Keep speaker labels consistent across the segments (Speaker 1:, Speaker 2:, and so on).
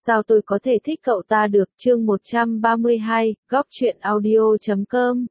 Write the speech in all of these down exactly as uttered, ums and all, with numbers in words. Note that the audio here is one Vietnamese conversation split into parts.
Speaker 1: Sao tôi có thể thích cậu ta được? Chương một trăm ba mươi hai, góc truyện audio chấm com.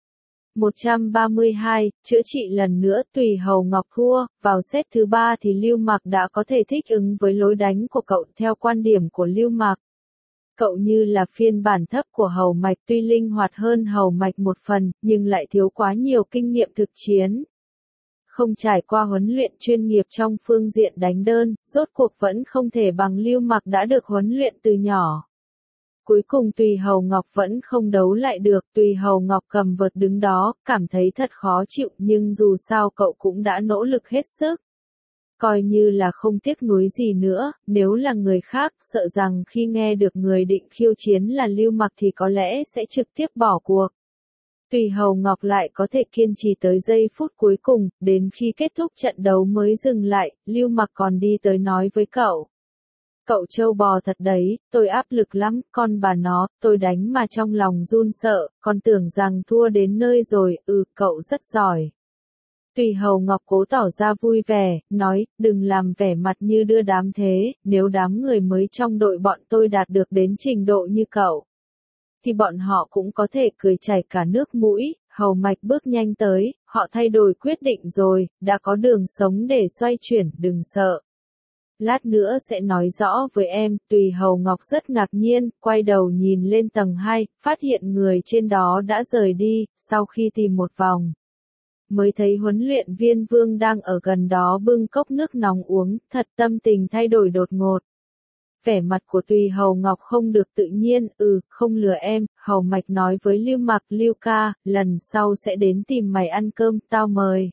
Speaker 1: một trăm ba mươi hai, chữa trị lần nữa. Tùy Hầu Ngọc thua, vào set thứ ba thì Lưu Mạc đã có thể thích ứng với lối đánh của cậu. Theo quan điểm của Lưu Mạc, cậu như là phiên bản thấp của Hầu Mạch, tuy linh hoạt hơn Hầu Mạch một phần, nhưng lại thiếu quá nhiều kinh nghiệm thực chiến. Không trải qua huấn luyện chuyên nghiệp trong phương diện đánh đơn, rốt cuộc vẫn không thể bằng Lưu Mạc đã được huấn luyện từ nhỏ. Cuối cùng Tùy Hầu Ngọc vẫn không đấu lại được. Tùy Hầu Ngọc cầm vợt đứng đó, cảm thấy thật khó chịu, nhưng dù sao cậu cũng đã nỗ lực hết sức. Coi như là không tiếc nuối gì nữa. Nếu là người khác, sợ rằng khi nghe được người định khiêu chiến là Lưu Mạc thì có lẽ sẽ trực tiếp bỏ cuộc. Tùy Hầu Ngọc lại có thể kiên trì tới giây phút cuối cùng, đến khi kết thúc trận đấu mới dừng lại. Lưu Mạc còn đi tới nói với cậu: Cậu trâu bò thật đấy, tôi áp lực lắm, con bà nó, tôi đánh mà trong lòng run sợ, còn tưởng rằng thua đến nơi rồi. Ừ, cậu rất giỏi. Tùy Hầu Ngọc cố tỏ ra vui vẻ, nói, đừng làm vẻ mặt như đưa đám thế, nếu đám người mới trong đội bọn tôi đạt được đến trình độ như cậu, thì bọn họ cũng có thể cười chảy cả nước mũi. Hầu Mạch bước nhanh tới, họ thay đổi quyết định rồi, đã có đường sống để xoay chuyển, đừng sợ. Lát nữa sẽ nói rõ với em. Tùy Hầu Ngọc rất ngạc nhiên, quay đầu nhìn lên tầng hai, phát hiện người trên đó đã rời đi. Sau khi tìm một vòng, mới thấy huấn luyện viên Vương đang ở gần đó bưng cốc nước nóng uống, thật tâm tình thay đổi đột ngột. Vẻ mặt của Tùy Hầu Ngọc không được tự nhiên. Ừ, không lừa em, Hầu Mạch nói với Lưu Mạc, Lưu ca, lần sau sẽ đến tìm mày ăn cơm, tao mời.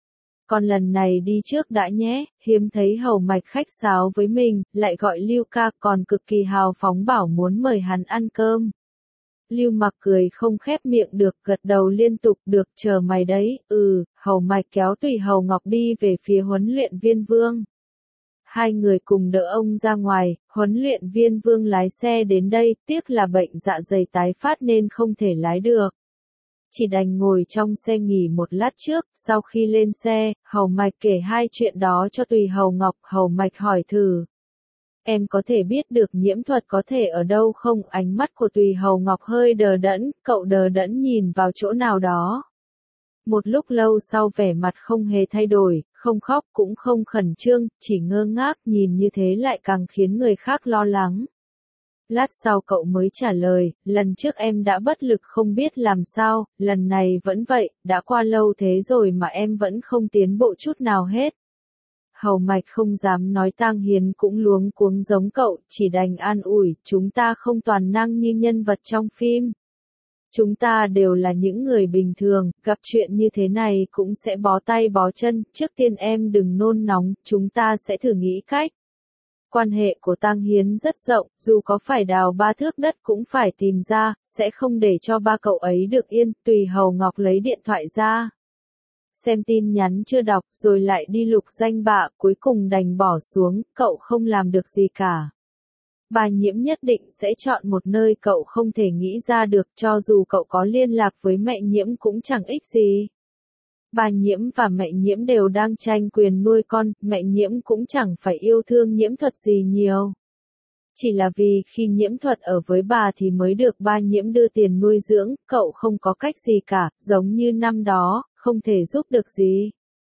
Speaker 1: Còn lần này đi trước đã nhé. Hiếm thấy Hầu Mạch khách sáo với mình, lại gọi Lưu ca, còn cực kỳ hào phóng bảo muốn mời hắn ăn cơm. Lưu Mạc cười không khép miệng được, gật đầu liên tục, được, chờ mày đấy. Ừ, Hầu Mạch kéo Tùy Hầu Ngọc đi về phía huấn luyện viên Vương. Hai người cùng đỡ ông ra ngoài. Huấn luyện viên Vương lái xe đến đây, tiếc là bệnh dạ dày tái phát nên không thể lái được. Chỉ đành ngồi trong xe nghỉ một lát trước. Sau khi lên xe, Hầu Mạch kể hai chuyện đó cho Tùy Hầu Ngọc. Hầu Mạch hỏi thử: Em có thể biết được nhiễm thuật có thể ở đâu không? Ánh mắt của Tùy Hầu Ngọc hơi đờ đẫn, cậu đờ đẫn nhìn vào chỗ nào đó. Một lúc lâu sau vẻ mặt không hề thay đổi, không khóc cũng không khẩn trương, chỉ ngơ ngác, nhìn như thế lại càng khiến người khác lo lắng. Lát sau cậu mới trả lời, lần trước em đã bất lực không biết làm sao, lần này vẫn vậy, đã qua lâu thế rồi mà em vẫn không tiến bộ chút nào hết. Hầu Mạch không dám nói Tang Hiến cũng luống cuống giống cậu, chỉ đành an ủi, chúng ta không toàn năng như nhân vật trong phim. Chúng ta đều là những người bình thường, gặp chuyện như thế này cũng sẽ bó tay bó chân. Trước tiên em đừng nôn nóng, chúng ta sẽ thử nghĩ cách. Quan hệ của Tang Hiến rất rộng, dù có phải đào ba thước đất cũng phải tìm ra, sẽ không để cho ba cậu ấy được yên. Tùy Hầu Ngọc lấy điện thoại ra, xem tin nhắn chưa đọc, rồi lại đi lục danh bạ, cuối cùng đành bỏ xuống. Cậu không làm được gì cả. Bà Nhiễm nhất định sẽ chọn một nơi cậu không thể nghĩ ra được, cho dù cậu có liên lạc với mẹ Nhiễm cũng chẳng ích gì. Bà Nhiễm và mẹ Nhiễm đều đang tranh quyền nuôi con, mẹ Nhiễm cũng chẳng phải yêu thương Nhiễm Thuật gì nhiều. Chỉ là vì khi Nhiễm Thuật ở với bà thì mới được ba Nhiễm đưa tiền nuôi dưỡng, cậu không có cách gì cả, giống như năm đó, không thể giúp được gì.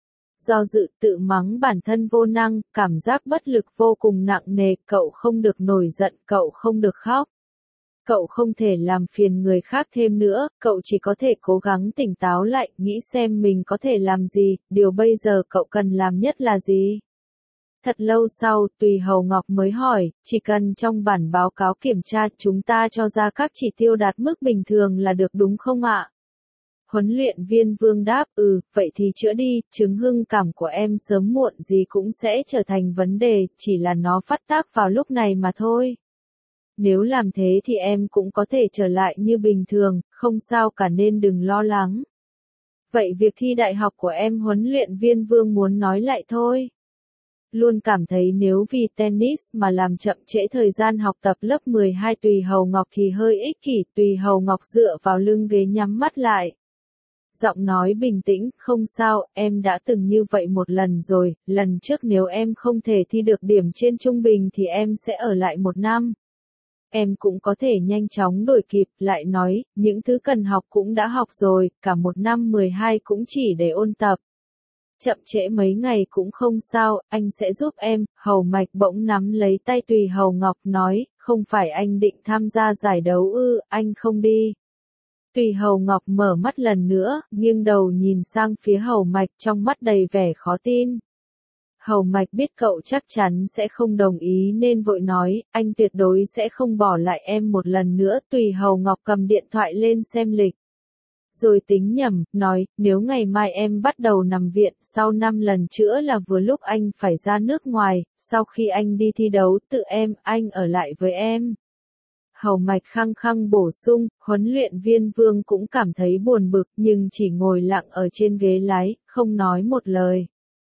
Speaker 1: Do dự, tự mắng bản thân vô năng, cảm giác bất lực vô cùng nặng nề. Cậu không được nổi giận, cậu không được khóc. Cậu không thể làm phiền người khác thêm nữa, cậu chỉ có thể cố gắng tỉnh táo lại, nghĩ xem mình có thể làm gì, điều bây giờ cậu cần làm nhất là gì. Thật lâu sau, Tùy Hầu Ngọc mới hỏi, chỉ cần trong bản báo cáo kiểm tra chúng ta cho ra các chỉ tiêu đạt mức bình thường là được đúng không ạ? Huấn luyện viên Vương đáp, ừ, vậy thì chữa đi, chứng hưng cảm của em sớm muộn gì cũng sẽ trở thành vấn đề, chỉ là nó phát tác vào lúc này mà thôi. Nếu làm thế thì em cũng có thể trở lại như bình thường, không sao cả nên đừng lo lắng. Vậy việc thi đại học của em? Huấn luyện viên Vương muốn nói lại thôi. Luôn cảm thấy nếu vì tennis mà làm chậm trễ thời gian học tập lớp mười hai Tùy Hầu Ngọc thì hơi ích kỷ. Tùy Hầu Ngọc dựa vào lưng ghế nhắm mắt lại. Giọng nói bình tĩnh, không sao, em đã từng như vậy một lần rồi, lần trước nếu em không thể thi được điểm trên trung bình thì em sẽ ở lại một năm. Em cũng có thể nhanh chóng đổi kịp, lại nói, những thứ cần học cũng đã học rồi, cả một năm mười hai cũng chỉ để ôn tập. Chậm trễ mấy ngày cũng không sao, anh sẽ giúp em. Hầu Mạch bỗng nắm lấy tay Tùy Hầu Ngọc nói, không phải anh định tham gia giải đấu ư, anh không đi. Tùy Hầu Ngọc mở mắt lần nữa, nghiêng đầu nhìn sang phía Hầu Mạch trong mắt đầy vẻ khó tin. Hầu Mạch biết cậu chắc chắn sẽ không đồng ý nên vội nói, anh tuyệt đối sẽ không bỏ lại em một lần nữa. Tùy Hầu Ngọc cầm điện thoại lên xem lịch. Rồi tính nhầm, nói, nếu ngày mai em bắt đầu nằm viện, sau năm lần chữa là vừa lúc anh phải ra nước ngoài, sau khi anh đi thi đấu tự em, anh ở lại với em. Hầu Mạch khăng khăng bổ sung, huấn luyện viên Vương cũng cảm thấy buồn bực nhưng chỉ ngồi lặng ở trên ghế lái, không nói một lời.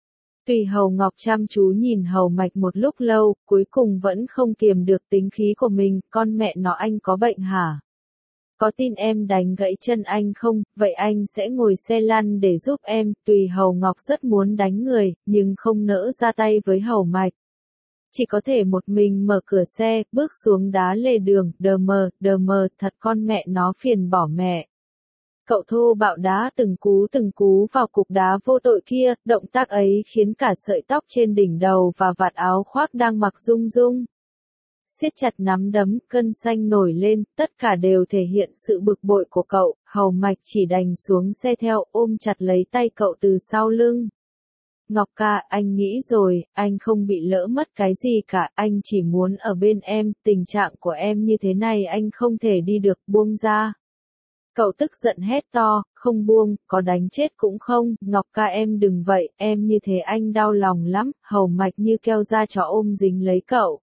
Speaker 1: Tùy Hầu Ngọc chăm chú nhìn Hầu Mạch một lúc lâu, cuối cùng vẫn không kiềm được tính khí của mình, con mẹ nó anh có bệnh hả? Có tin em đánh gãy chân anh không, vậy anh sẽ ngồi xe lăn để giúp em. Tùy Hầu Ngọc rất muốn đánh người, nhưng không nỡ ra tay với Hầu Mạch. Chỉ có thể một mình mở cửa xe, bước xuống đá lề đường, đờ mờ, đờ mờ, thật con mẹ nó phiền bỏ mẹ. Cậu thô bạo đá từng cú từng cú vào cục đá vô tội kia, động tác ấy khiến cả sợi tóc trên đỉnh đầu và vạt áo khoác đang mặc rung rung. Siết chặt nắm đấm, cơn xanh nổi lên, tất cả đều thể hiện sự bực bội của cậu. Hầu Mạch chỉ đành xuống xe theo, ôm chặt lấy tay cậu từ sau lưng. Ngọc ca, anh nghĩ rồi, anh không bị lỡ mất cái gì cả, anh chỉ muốn ở bên em, tình trạng của em như thế này anh không thể đi được, buông ra. Cậu tức giận hét to, không buông, có đánh chết cũng không. Ngọc ca em đừng vậy, em như thế anh đau lòng lắm. Hầu Mạch như keo da chó ôm dính lấy cậu.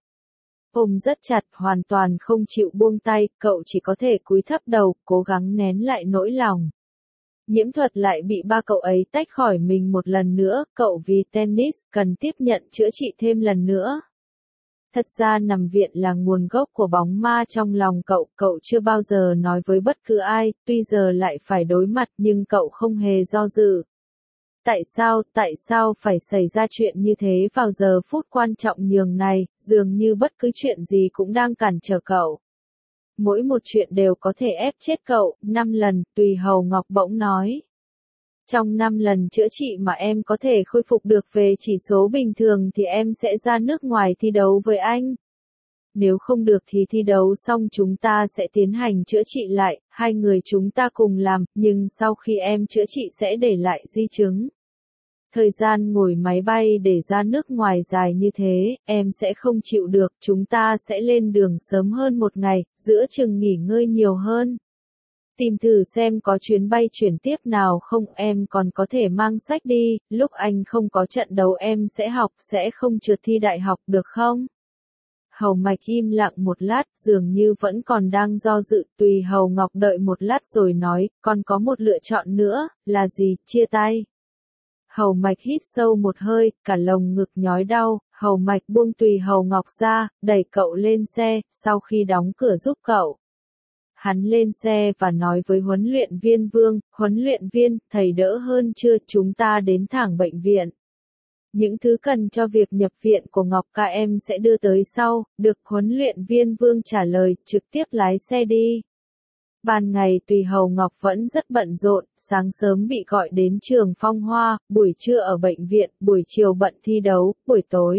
Speaker 1: Ôm rất chặt, hoàn toàn không chịu buông tay, cậu chỉ có thể cúi thấp đầu, cố gắng nén lại nỗi lòng. Nhiễm Thuật lại bị ba cậu ấy tách khỏi mình một lần nữa, cậu vì tennis, cần tiếp nhận chữa trị thêm lần nữa. Thật ra nằm viện là nguồn gốc của bóng ma trong lòng cậu, cậu chưa bao giờ nói với bất cứ ai, tuy giờ lại phải đối mặt nhưng cậu không hề do dự. Tại sao, tại sao phải xảy ra chuyện như thế vào giờ phút quan trọng nhường này, dường như bất cứ chuyện gì cũng đang cản trở cậu. Mỗi một chuyện đều có thể ép chết cậu, năm lần, Tùy Hầu Ngọc bỗng nói. Trong năm lần chữa trị mà em có thể khôi phục được về chỉ số bình thường thì em sẽ ra nước ngoài thi đấu với anh. Nếu không được thì thi đấu xong chúng ta sẽ tiến hành chữa trị lại, hai người chúng ta cùng làm, nhưng sau khi em chữa trị sẽ để lại di chứng. Thời gian ngồi máy bay để ra nước ngoài dài như thế, em sẽ không chịu được, chúng ta sẽ lên đường sớm hơn một ngày, giữa chừng nghỉ ngơi nhiều hơn. Tìm thử xem có chuyến bay chuyển tiếp nào không, em còn có thể mang sách đi, lúc anh không có trận đấu em sẽ học, sẽ không trượt thi đại học được không? Hầu Mạch im lặng một lát, dường như vẫn còn đang do dự. Tùy Hầu Ngọc đợi một lát rồi nói, còn có một lựa chọn nữa, là gì, chia tay. Hầu Mạch hít sâu một hơi, cả lồng ngực nhói đau, Hầu Mạch buông Tùy Hầu Ngọc ra, đẩy cậu lên xe, sau khi đóng cửa giúp cậu. Hắn lên xe và nói với huấn luyện viên Vương, huấn luyện viên, thầy đỡ hơn chưa, chúng ta đến thẳng bệnh viện. Những thứ cần cho việc nhập viện của Ngọc ca em sẽ đưa tới sau, được huấn luyện viên Vương trả lời, trực tiếp lái xe đi. Ban ngày Tùy Hầu Ngọc vẫn rất bận rộn, sáng sớm bị gọi đến trường Phong Hoa, buổi trưa ở bệnh viện, buổi chiều bận thi đấu, buổi tối.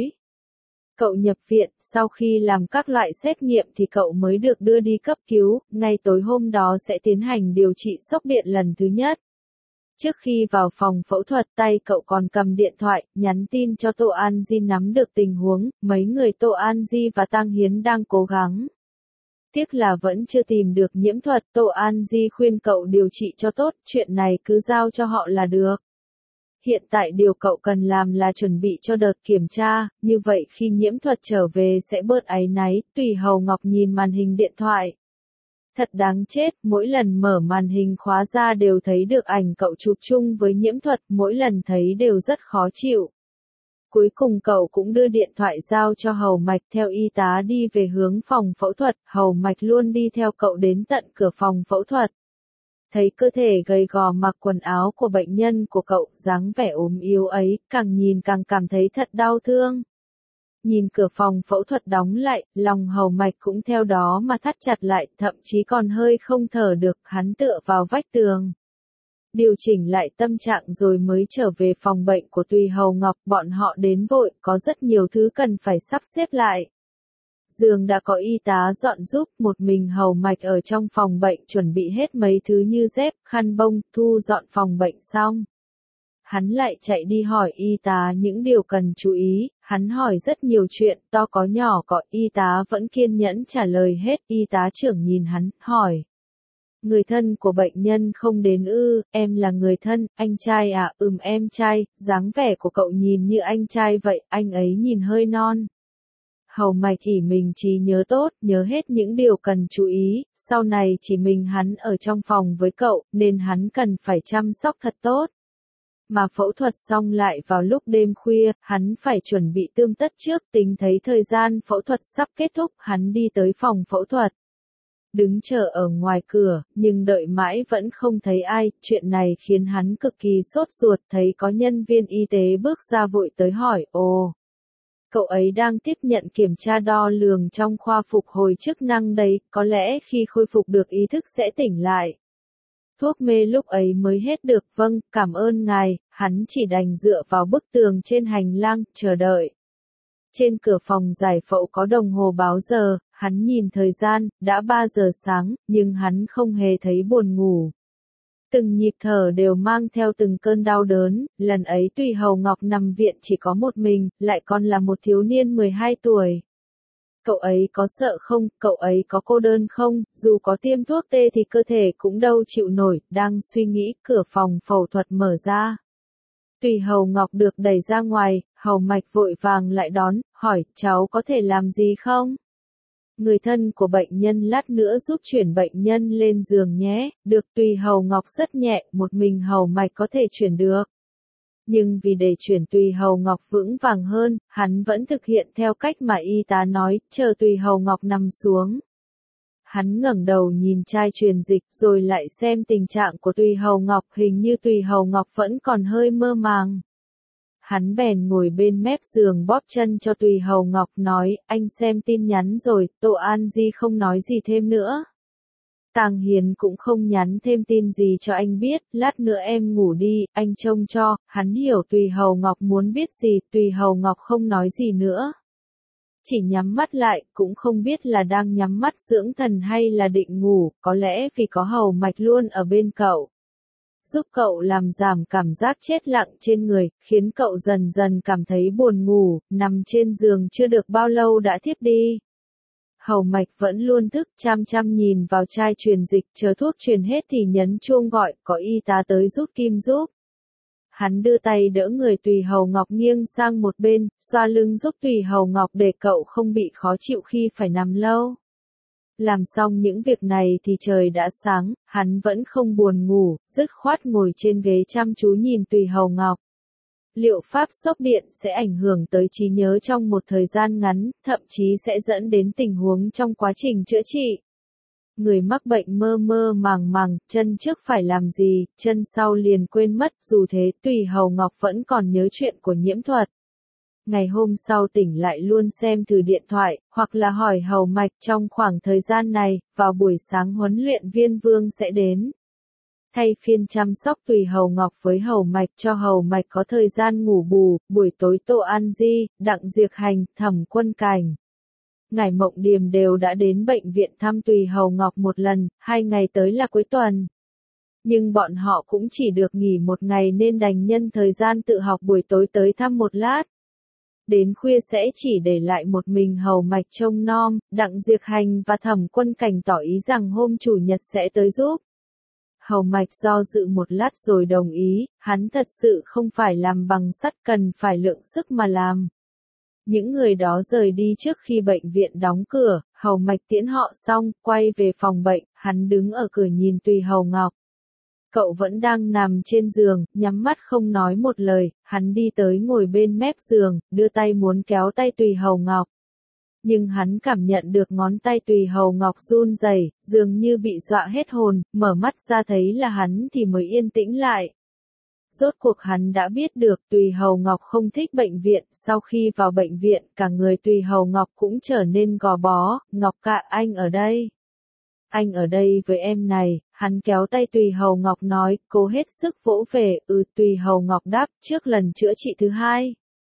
Speaker 1: Cậu nhập viện, sau khi làm các loại xét nghiệm thì cậu mới được đưa đi cấp cứu, ngay tối hôm đó sẽ tiến hành điều trị sốc điện lần thứ nhất. Trước khi vào phòng phẫu thuật tay cậu còn cầm điện thoại, nhắn tin cho Tô An Di nắm được tình huống, mấy người Tô An Di và Tang Hiến đang cố gắng. Tiếc là vẫn chưa tìm được Nhiễm Thuật, Tô An Di khuyên cậu điều trị cho tốt, chuyện này cứ giao cho họ là được. Hiện tại điều cậu cần làm là chuẩn bị cho đợt kiểm tra, như vậy khi Nhiễm Thuật trở về sẽ bớt áy náy. Tùy Hầu Ngọc nhìn màn hình điện thoại. Thật đáng chết, mỗi lần mở màn hình khóa ra đều thấy được ảnh cậu chụp chung với Nhiễm Thuật, mỗi lần thấy đều rất khó chịu. Cuối cùng cậu cũng đưa điện thoại giao cho Hầu Mạch theo y tá đi về hướng phòng phẫu thuật, Hầu Mạch luôn đi theo cậu đến tận cửa phòng phẫu thuật. thấy cơ thể gầy gò mặc quần áo của bệnh nhân của cậu, dáng vẻ ốm yếu ấy, càng nhìn càng cảm thấy thật đau thương. Nhìn cửa phòng phẫu thuật đóng lại, lòng Hầu Mạch cũng theo đó mà thắt chặt lại, thậm chí còn hơi không thở được, hắn tựa vào vách tường. Điều chỉnh lại tâm trạng rồi mới trở về phòng bệnh của Tùy Hầu Ngọc, bọn họ đến vội, có rất nhiều thứ cần phải sắp xếp lại. Giường đã có y tá dọn giúp, một mình Hầu Mạch ở trong phòng bệnh chuẩn bị hết mấy thứ như dép, khăn bông, thu dọn phòng bệnh xong. Hắn lại chạy đi hỏi y tá những điều cần chú ý, hắn hỏi rất nhiều chuyện, to có nhỏ có, y tá vẫn kiên nhẫn trả lời hết, y tá trưởng nhìn hắn, hỏi. Người thân của bệnh nhân không đến ư, em là người thân, anh trai à, ừm em trai, dáng vẻ của cậu nhìn như anh trai vậy, anh ấy nhìn hơi non. Hầu Mạch chỉ mình trí nhớ tốt, nhớ hết những điều cần chú ý, sau này chỉ mình hắn ở trong phòng với cậu, nên hắn cần phải chăm sóc thật tốt. Mà phẫu thuật xong lại vào lúc đêm khuya, hắn phải chuẩn bị tươm tất trước, tính thấy thời gian phẫu thuật sắp kết thúc, hắn đi tới phòng phẫu thuật. Đứng chờ ở ngoài cửa, nhưng đợi mãi vẫn không thấy ai, chuyện này khiến hắn cực kỳ sốt ruột, thấy có nhân viên y tế bước ra vội tới hỏi, ồ. Cậu ấy đang tiếp nhận kiểm tra đo lường trong khoa phục hồi chức năng đấy, có lẽ khi khôi phục được ý thức sẽ tỉnh lại. Thuốc mê lúc ấy mới hết được, vâng, cảm ơn ngài, hắn chỉ đành dựa vào bức tường trên hành lang, chờ đợi. Trên cửa phòng giải phẫu có đồng hồ báo giờ, hắn nhìn thời gian, đã ba giờ sáng, nhưng hắn không hề thấy buồn ngủ. Từng nhịp thở đều mang theo từng cơn đau đớn, lần ấy Tùy Hầu Ngọc nằm viện chỉ có một mình, lại còn là một thiếu niên mười hai tuổi. Cậu ấy có sợ không, cậu ấy có cô đơn không, dù có tiêm thuốc tê thì cơ thể cũng đâu chịu nổi, đang suy nghĩ, cửa phòng phẫu thuật mở ra. Tùy Hầu Ngọc được đẩy ra ngoài, Hầu Mạch vội vàng lại đón, hỏi, cháu có thể làm gì không? Người thân của bệnh nhân lát nữa giúp chuyển bệnh nhân lên giường nhé, được. Tùy Hầu Ngọc rất nhẹ, một mình Hầu Mạch có thể chuyển được. Nhưng vì để chuyển Tùy Hầu Ngọc vững vàng hơn, hắn vẫn thực hiện theo cách mà y tá nói, chờ Tùy Hầu Ngọc nằm xuống. Hắn ngẩng đầu nhìn chai truyền dịch rồi lại xem tình trạng của Tùy Hầu Ngọc, hình như Tùy Hầu Ngọc vẫn còn hơi mơ màng. Hắn bèn ngồi bên mép giường bóp chân cho Tùy Hầu Ngọc nói, anh xem tin nhắn rồi, Tô An Di không nói gì thêm nữa. Tàng Hiền cũng không nhắn thêm tin gì cho anh biết, lát nữa em ngủ đi, anh trông cho. Hắn hiểu Tùy Hầu Ngọc muốn biết gì, Tùy Hầu Ngọc không nói gì nữa. Chỉ nhắm mắt lại, cũng không biết là đang nhắm mắt dưỡng thần hay là định ngủ, có lẽ vì có Hầu Mạch luôn ở bên cậu. Giúp cậu làm giảm cảm giác chết lặng trên người, khiến cậu dần dần cảm thấy buồn ngủ, nằm trên giường chưa được bao lâu đã thiếp đi. Hầu Mạch vẫn luôn thức, chăm chăm nhìn vào chai truyền dịch, chờ thuốc truyền hết thì nhấn chuông gọi, có y tá tới rút kim giúp. Hắn đưa tay đỡ người Tùy Hầu Ngọc nghiêng sang một bên, xoa lưng giúp Tùy Hầu Ngọc để cậu không bị khó chịu khi phải nằm lâu. Làm xong những việc này thì trời đã sáng, hắn vẫn không buồn ngủ, dứt khoát ngồi trên ghế chăm chú nhìn Tùy Hầu Ngọc. Liệu pháp sốc điện sẽ ảnh hưởng tới trí nhớ trong một thời gian ngắn, thậm chí sẽ dẫn đến tình huống trong quá trình chữa trị. Người mắc bệnh mơ mơ màng màng, chân trước phải làm gì, chân sau liền quên mất, dù thế Tùy Hầu Ngọc vẫn còn nhớ chuyện của nhiễm thuật. Ngày hôm sau tỉnh lại luôn xem thử điện thoại, hoặc là hỏi Hầu Mạch trong khoảng thời gian này, vào buổi sáng huấn luyện viên Vương sẽ đến. Thay phiên chăm sóc Tùy Hầu Ngọc với Hầu Mạch cho Hầu Mạch có thời gian ngủ bù, buổi tối Tô An Di, Đặng Diệc Hành, Thẩm Quân Cảnh. Ngải Mộng Điềm đều đã đến bệnh viện thăm Tùy Hầu Ngọc một lần, hai ngày tới là cuối tuần. Nhưng bọn họ cũng chỉ được nghỉ một ngày nên đành nhân thời gian tự học buổi tối tới thăm một lát. Đến khuya sẽ chỉ để lại một mình Hầu Mạch trông nom, Đặng Diệc Hành và Thẩm Quân Cảnh tỏ ý rằng hôm chủ nhật sẽ tới giúp. Hầu Mạch do dự một lát rồi đồng ý, hắn thật sự không phải làm bằng sắt cần phải lượng sức mà làm. Những người đó rời đi trước khi bệnh viện đóng cửa, Hầu Mạch tiễn họ xong, quay về phòng bệnh, hắn đứng ở cửa nhìn Tùy Hầu Ngọc. Cậu vẫn đang nằm trên giường, nhắm mắt không nói một lời, hắn đi tới ngồi bên mép giường, đưa tay muốn kéo tay Tùy Hầu Ngọc. Nhưng hắn cảm nhận được ngón tay Tùy Hầu Ngọc run rẩy, dường như bị dọa hết hồn, mở mắt ra thấy là hắn thì mới yên tĩnh lại. Rốt cuộc hắn đã biết được Tùy Hầu Ngọc không thích bệnh viện, sau khi vào bệnh viện, cả người Tùy Hầu Ngọc cũng trở nên gò bó. Ngọc Ca, anh ở đây. Anh ở đây với em này, hắn kéo tay Tùy Hầu Ngọc nói, cố hết sức vỗ về. Ừ, Tùy Hầu Ngọc đáp, trước lần chữa trị thứ hai.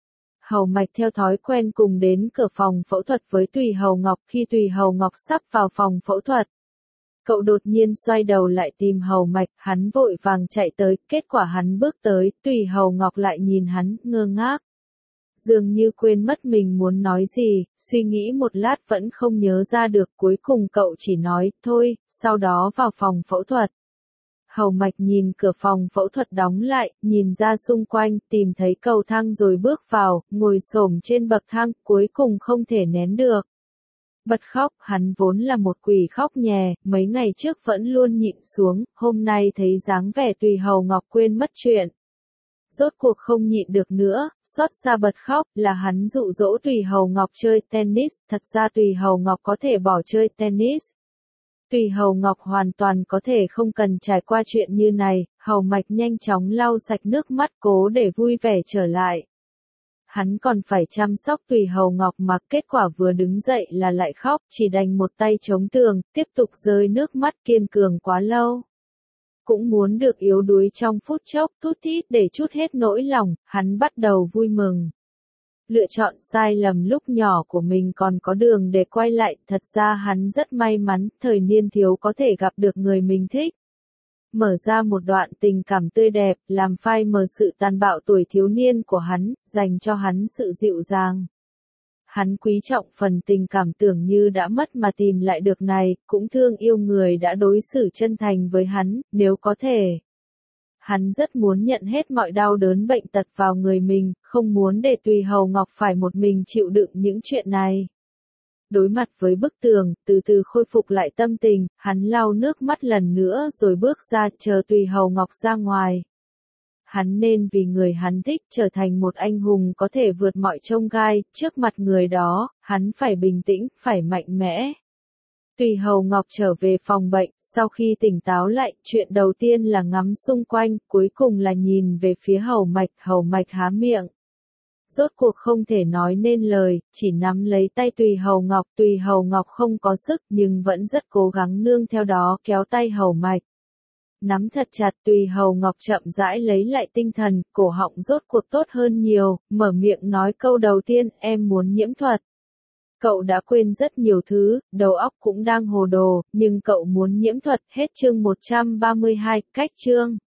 Speaker 1: Hầu Mạch theo thói quen cùng đến cửa phòng phẫu thuật với Tùy Hầu Ngọc. Khi Tùy Hầu Ngọc sắp vào phòng phẫu thuật, cậu đột nhiên xoay đầu lại tìm Hầu Mạch, hắn vội vàng chạy tới, kết quả hắn bước tới, Tùy Hầu Ngọc lại nhìn hắn, ngơ ngác. Dường như quên mất mình muốn nói gì, suy nghĩ một lát vẫn không nhớ ra được, cuối cùng cậu chỉ nói, thôi, sau đó vào phòng phẫu thuật. Hầu Mạch nhìn cửa phòng phẫu thuật đóng lại, nhìn ra xung quanh, tìm thấy cầu thang rồi bước vào, ngồi xổm trên bậc thang, cuối cùng không thể nén được. Bật khóc, hắn vốn là một quỷ khóc nhè, mấy ngày trước vẫn luôn nhịn xuống, hôm nay thấy dáng vẻ Tùy Hầu Ngọc quên mất chuyện. Rốt cuộc không nhịn được nữa, xót xa bật khóc, là hắn dụ dỗ Tùy Hầu Ngọc chơi tennis, thật ra Tùy Hầu Ngọc có thể bỏ chơi tennis. Tùy Hầu Ngọc hoàn toàn có thể không cần trải qua chuyện như này, Hầu Mạch nhanh chóng lau sạch nước mắt cố để vui vẻ trở lại. Hắn còn phải chăm sóc Tùy Hầu Ngọc mà kết quả vừa đứng dậy là lại khóc, chỉ đành một tay chống tường, tiếp tục rơi nước mắt kiên cường quá lâu. Cũng muốn được yếu đuối trong phút chốc, thút thít để trút hết nỗi lòng, hắn bắt đầu vui mừng. Lựa chọn sai lầm lúc nhỏ của mình còn có đường để quay lại, thật ra hắn rất may mắn, thời niên thiếu có thể gặp được người mình thích. Mở ra một đoạn tình cảm tươi đẹp, làm phai mờ sự tàn bạo tuổi thiếu niên của hắn, dành cho hắn sự dịu dàng. Hắn quý trọng phần tình cảm tưởng như đã mất mà tìm lại được này, cũng thương yêu người đã đối xử chân thành với hắn, nếu có thể. Hắn rất muốn nhận hết mọi đau đớn bệnh tật vào người mình, không muốn để Tùy Hầu Ngọc phải một mình chịu đựng những chuyện này. Đối mặt với bức tường, từ từ khôi phục lại tâm tình, hắn lau nước mắt lần nữa rồi bước ra, chờ Tùy Hầu Ngọc ra ngoài. Hắn nên vì người hắn thích trở thành một anh hùng có thể vượt mọi chông gai, trước mặt người đó, hắn phải bình tĩnh, phải mạnh mẽ. Tùy Hầu Ngọc trở về phòng bệnh, sau khi tỉnh táo lại, chuyện đầu tiên là ngắm xung quanh, cuối cùng là nhìn về phía Hầu Mạch, Hầu Mạch há miệng. Rốt cuộc không thể nói nên lời, chỉ nắm lấy tay Tùy Hầu Ngọc, Tùy Hầu Ngọc không có sức nhưng vẫn rất cố gắng nương theo đó kéo tay Hầu Mạch. Nắm thật chặt, Tùy Hầu Ngọc chậm rãi lấy lại tinh thần, cổ họng rốt cuộc tốt hơn nhiều, mở miệng nói câu đầu tiên, em muốn nhiễm thuật. Cậu đã quên rất nhiều thứ, đầu óc cũng đang hồ đồ, nhưng cậu muốn nhiễm thuật, hết chương một trăm ba mươi hai, cách chương.